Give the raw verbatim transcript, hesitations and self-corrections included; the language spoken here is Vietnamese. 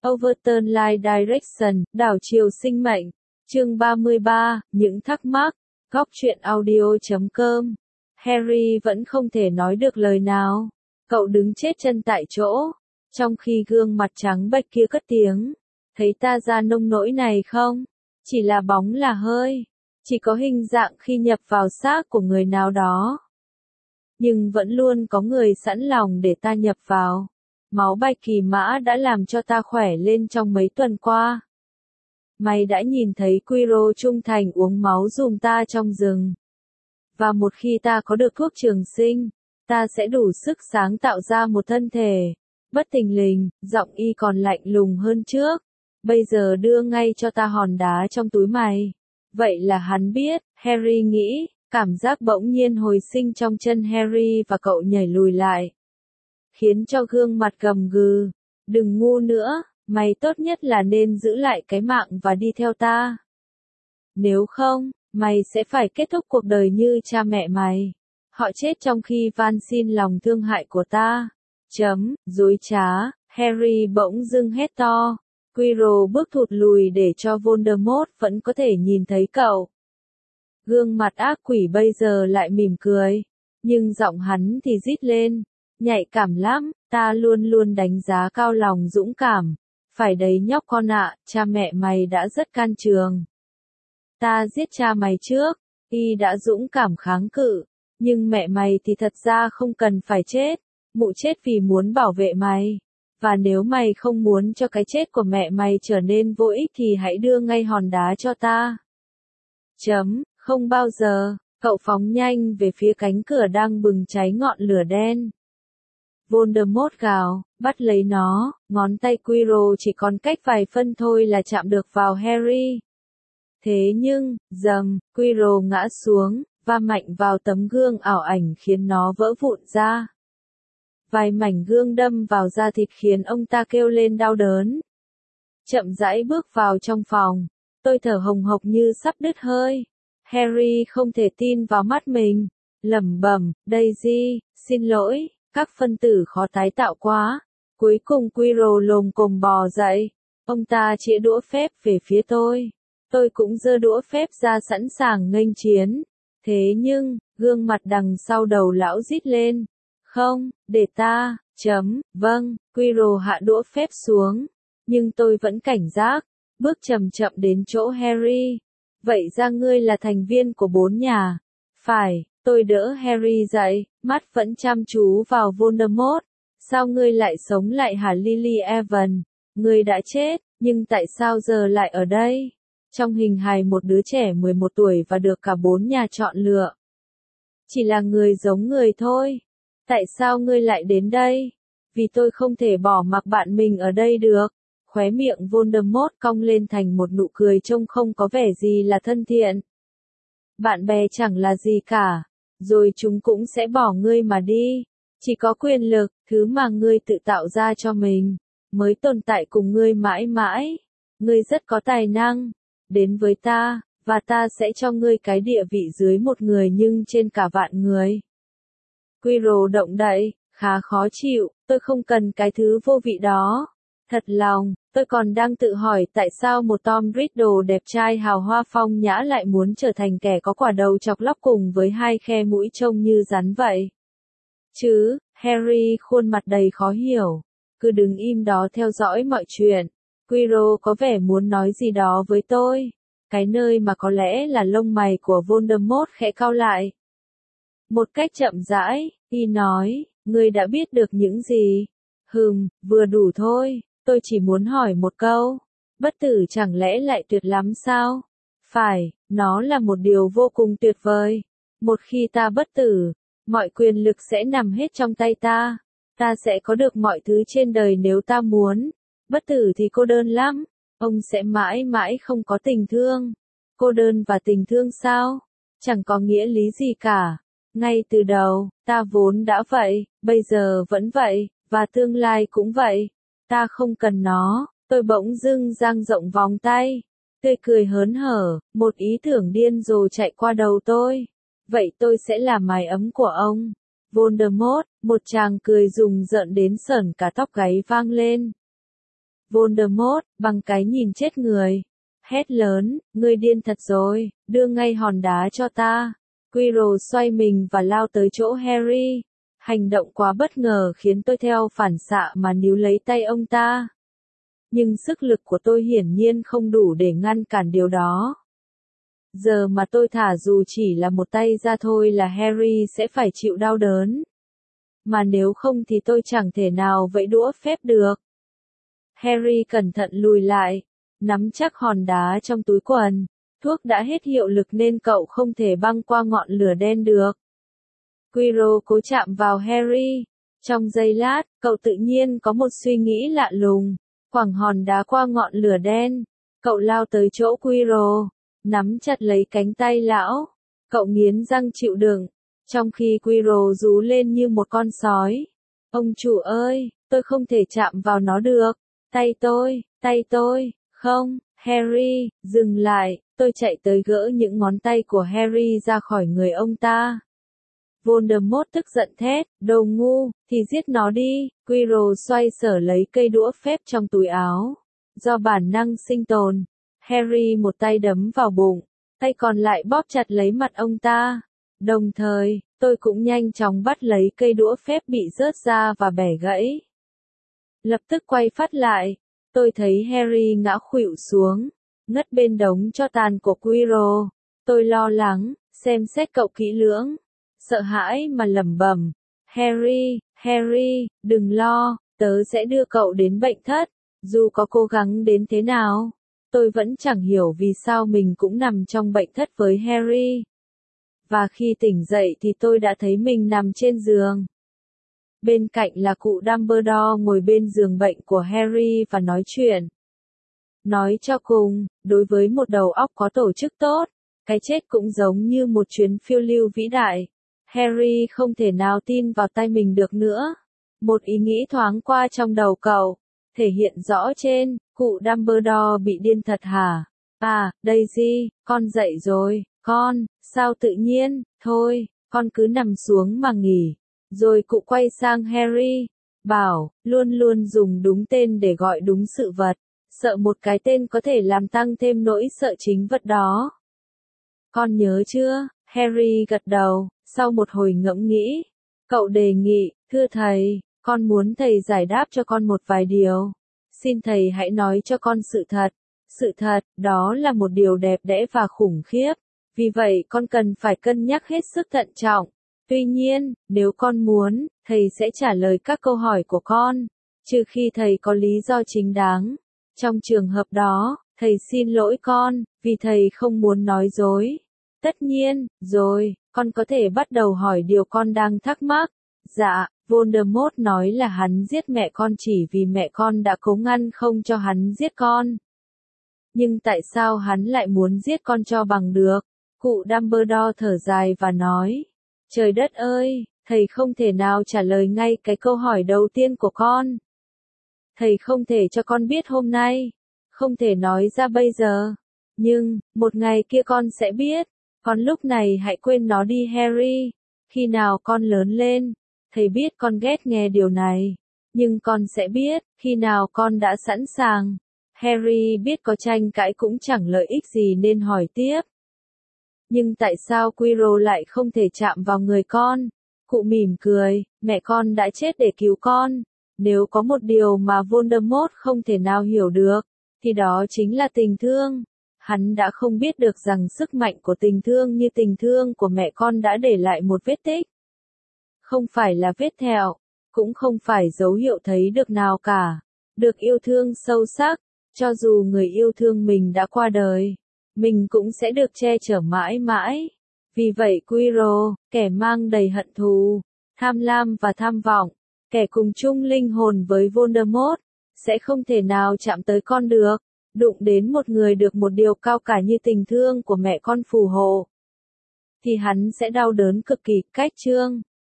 Overturn Life Direction, đảo chiều sinh mệnh. Chương ba mươi ba, những thắc mắc. Góc truyện audio chấm com. Harry vẫn không thể nói được lời nào. Cậu đứng chết chân tại chỗ, trong khi gương mặt trắng bệch kia cất tiếng. Thấy ta ra nông nỗi này không? Chỉ là bóng là hơi. Chỉ có hình dạng khi nhập vào xác của người nào đó. Nhưng vẫn luôn có người sẵn lòng để ta nhập vào. Máu bạch kỳ mã đã làm cho ta khỏe lên trong mấy tuần qua. Mày đã nhìn thấy Quirrell trung thành uống máu giùm ta trong rừng. Và một khi ta có được thuốc trường sinh, ta sẽ đủ sức sáng tạo ra một thân thể. Bất thình lình, giọng y còn lạnh lùng hơn trước. Bây giờ đưa ngay cho ta hòn đá trong túi mày. Vậy là hắn biết, Harry nghĩ, cảm giác bỗng nhiên hồi sinh trong chân Harry và cậu nhảy lùi lại. Khiến cho gương mặt gầm gừ. Đừng ngu nữa, mày tốt nhất là nên giữ lại cái mạng và đi theo ta. Nếu không, mày sẽ phải kết thúc cuộc đời như cha mẹ mày. Họ chết trong khi van xin lòng thương hại của ta. Chấm, dối trá, Harry bỗng dưng hét to. Quirrell bước thụt lùi để cho Voldemort vẫn có thể nhìn thấy cậu. Gương mặt ác quỷ bây giờ lại mỉm cười. Nhưng giọng hắn thì rít lên. Nhạy cảm lắm, ta luôn luôn đánh giá cao lòng dũng cảm. Phải đấy nhóc con ạ, cha mẹ mày đã rất can trường. Ta giết cha mày trước, y đã dũng cảm kháng cự. Nhưng mẹ mày thì thật ra không cần phải chết. Mụ chết vì muốn bảo vệ mày. Và nếu mày không muốn cho cái chết của mẹ mày trở nên vô ích thì hãy đưa ngay hòn đá cho ta. Chấm, không bao giờ, cậu phóng nhanh về phía cánh cửa đang bừng cháy ngọn lửa đen. Voldemort gào, bắt lấy nó, ngón tay Quirrell chỉ còn cách vài phân thôi là chạm được vào Harry. Thế nhưng, dầm, Quirrell ngã xuống, va mạnh vào tấm gương ảo ảnh khiến nó vỡ vụn ra. Vài mảnh gương đâm vào da thịt khiến ông ta kêu lên đau đớn. Chậm rãi bước vào trong phòng, tôi thở hồng hộc như sắp đứt hơi. Harry không thể tin vào mắt mình, lẩm bẩm, Daisy, xin lỗi. Các phân tử khó tái tạo quá. Cuối cùng Quirrell lồm cồm bò dậy. Ông ta chĩa đũa phép về phía tôi. Tôi cũng giơ đũa phép ra sẵn sàng nghênh chiến. Thế nhưng, gương mặt đằng sau đầu lão rít lên. Không, để ta, chấm, vâng, Quirrell hạ đũa phép xuống. Nhưng tôi vẫn cảnh giác, bước chậm chậm đến chỗ Harry. Vậy ra ngươi là thành viên của bốn nhà. Phải. Tôi đỡ Harry dậy, mắt vẫn chăm chú vào Voldemort. Sao ngươi lại sống lại hả Lily Evans? Ngươi đã chết, nhưng tại sao giờ lại ở đây? Trong hình hài một đứa trẻ mười một tuổi và được cả bốn nhà chọn lựa. Chỉ là người giống người thôi. Tại sao ngươi lại đến đây? Vì tôi không thể bỏ mặc bạn mình ở đây được. Khóe miệng Voldemort cong lên thành một nụ cười trông không có vẻ gì là thân thiện. Bạn bè chẳng là gì cả. Rồi chúng cũng sẽ bỏ ngươi mà đi. Chỉ có quyền lực, thứ mà ngươi tự tạo ra cho mình, mới tồn tại cùng ngươi mãi mãi. Ngươi rất có tài năng. Đến với ta, và ta sẽ cho ngươi cái địa vị dưới một người nhưng trên cả vạn người. Quirrell động đậy, khá khó chịu, tôi không cần cái thứ vô vị đó. Thật lòng, tôi còn đang tự hỏi tại sao một Tom Riddle đẹp trai hào hoa phong nhã lại muốn trở thành kẻ có quả đầu chọc lóc cùng với hai khe mũi trông như rắn vậy. Chứ, Harry khuôn mặt đầy khó hiểu. Cứ đứng im đó theo dõi mọi chuyện. Quirrell có vẻ muốn nói gì đó với tôi. Cái nơi mà có lẽ là lông mày của Voldemort khẽ cau lại. Một cách chậm rãi, y nói, ngươi đã biết được những gì? Hừm, vừa đủ thôi. Tôi chỉ muốn hỏi một câu. Bất tử chẳng lẽ lại tuyệt lắm sao? Phải, nó là một điều vô cùng tuyệt vời. Một khi ta bất tử, mọi quyền lực sẽ nằm hết trong tay ta. Ta sẽ có được mọi thứ trên đời nếu ta muốn. Bất tử thì cô đơn lắm. Ông sẽ mãi mãi không có tình thương. Cô đơn và tình thương sao? Chẳng có nghĩa lý gì cả. Ngay từ đầu, ta vốn đã vậy, bây giờ vẫn vậy, và tương lai cũng vậy. Ta không cần nó, tôi bỗng dưng dang rộng vòng tay. Tươi cười hớn hở, một ý tưởng điên rồ chạy qua đầu tôi. Vậy tôi sẽ là mái ấm của ông. Voldemort, một tràng cười rùng rợn đến sởn cả tóc gáy vang lên. Voldemort, bằng cái nhìn chết người. Hét lớn, ngươi điên thật rồi, đưa ngay hòn đá cho ta. Quirrell xoay mình và lao tới chỗ Harry. Hành động quá bất ngờ khiến tôi theo phản xạ mà níu lấy tay ông ta. Nhưng sức lực của tôi hiển nhiên không đủ để ngăn cản điều đó. Giờ mà tôi thả dù chỉ là một tay ra thôi là Harry sẽ phải chịu đau đớn. Mà nếu không thì tôi chẳng thể nào vẫy đũa phép được. Harry cẩn thận lùi lại, nắm chắc hòn đá trong túi quần. Thuốc đã hết hiệu lực nên cậu không thể băng qua ngọn lửa đen được. Quirrell cố chạm vào Harry. Trong giây lát, cậu tự nhiên có một suy nghĩ lạ lùng. Quẳng hòn đá qua ngọn lửa đen. Cậu lao tới chỗ Quirrell, nắm chặt lấy cánh tay lão. Cậu nghiến răng chịu đựng, trong khi Quirrell rú lên như một con sói. Ông chủ ơi, tôi không thể chạm vào nó được. Tay tôi, tay tôi, không, Harry, dừng lại. Tôi chạy tới gỡ những ngón tay của Harry ra khỏi người ông ta. Voldemort tức giận thét, đồ ngu, thì giết nó đi. Quirrell xoay sở lấy cây đũa phép trong túi áo. Do bản năng sinh tồn, Harry một tay đấm vào bụng, tay còn lại bóp chặt lấy mặt ông ta. Đồng thời, tôi cũng nhanh chóng bắt lấy cây đũa phép bị rớt ra và bẻ gãy. Lập tức quay phát lại, tôi thấy Harry ngã khuỵu xuống, ngất bên đống tro tàn của Quirrell. Tôi lo lắng, xem xét cậu kỹ lưỡng, sợ hãi mà lẩm bẩm, Harry, Harry, đừng lo, tớ sẽ đưa cậu đến bệnh thất. Dù có cố gắng đến thế nào, tôi vẫn chẳng hiểu vì sao mình cũng nằm trong bệnh thất với Harry. Và khi tỉnh dậy thì tôi đã thấy mình nằm trên giường. Bên cạnh là cụ Dumbledore ngồi bên giường bệnh của Harry và nói chuyện. Nói cho cùng, đối với một đầu óc có tổ chức tốt, cái chết cũng giống như một chuyến phiêu lưu vĩ đại. Harry không thể nào tin vào tay mình được nữa. Một ý nghĩ thoáng qua trong đầu cậu, thể hiện rõ trên, cụ Dumbledore bị điên thật hả? À, Daisy, con dậy rồi, con, sao tự nhiên, thôi, con cứ nằm xuống mà nghỉ. Rồi cụ quay sang Harry, bảo, luôn luôn dùng đúng tên để gọi đúng sự vật, sợ một cái tên có thể làm tăng thêm nỗi sợ chính vật đó. Con nhớ chưa? Harry gật đầu, sau một hồi ngẫm nghĩ, cậu đề nghị, thưa thầy, con muốn thầy giải đáp cho con một vài điều. Xin thầy hãy nói cho con sự thật. Sự thật, đó là một điều đẹp đẽ và khủng khiếp. Vì vậy con cần phải cân nhắc hết sức thận trọng. Tuy nhiên, nếu con muốn, thầy sẽ trả lời các câu hỏi của con, trừ khi thầy có lý do chính đáng. Trong trường hợp đó, thầy xin lỗi con, vì thầy không muốn nói dối. Tất nhiên, rồi, con có thể bắt đầu hỏi điều con đang thắc mắc. Dạ, Voldemort nói là hắn giết mẹ con chỉ vì mẹ con đã cố ngăn không cho hắn giết con. Nhưng tại sao hắn lại muốn giết con cho bằng được? Cụ Dumbledore thở dài và nói, trời đất ơi, thầy không thể nào trả lời ngay cái câu hỏi đầu tiên của con. Thầy không thể cho con biết hôm nay, không thể nói ra bây giờ. Nhưng, một ngày kia con sẽ biết. Còn lúc này hãy quên nó đi Harry. Khi nào con lớn lên, thầy biết con ghét nghe điều này. Nhưng con sẽ biết, khi nào con đã sẵn sàng. Harry biết có tranh cãi cũng chẳng lợi ích gì nên hỏi tiếp. Nhưng tại sao Quirrell lại không thể chạm vào người con? Cụ mỉm cười, mẹ con đã chết để cứu con. Nếu có một điều mà Voldemort không thể nào hiểu được, thì đó chính là tình thương. Hắn đã không biết được rằng sức mạnh của tình thương như tình thương của mẹ con đã để lại một vết tích. Không phải là vết thẹo, cũng không phải dấu hiệu thấy được nào cả. Được yêu thương sâu sắc, cho dù người yêu thương mình đã qua đời, mình cũng sẽ được che chở mãi mãi. Vì vậy Quirrell, kẻ mang đầy hận thù, tham lam và tham vọng, kẻ cùng chung linh hồn với Voldemort, sẽ không thể nào chạm tới con được. Đụng đến một người được một điều cao cả như tình thương của mẹ con phù hộ, thì hắn sẽ đau đớn cực kỳ. Cách chương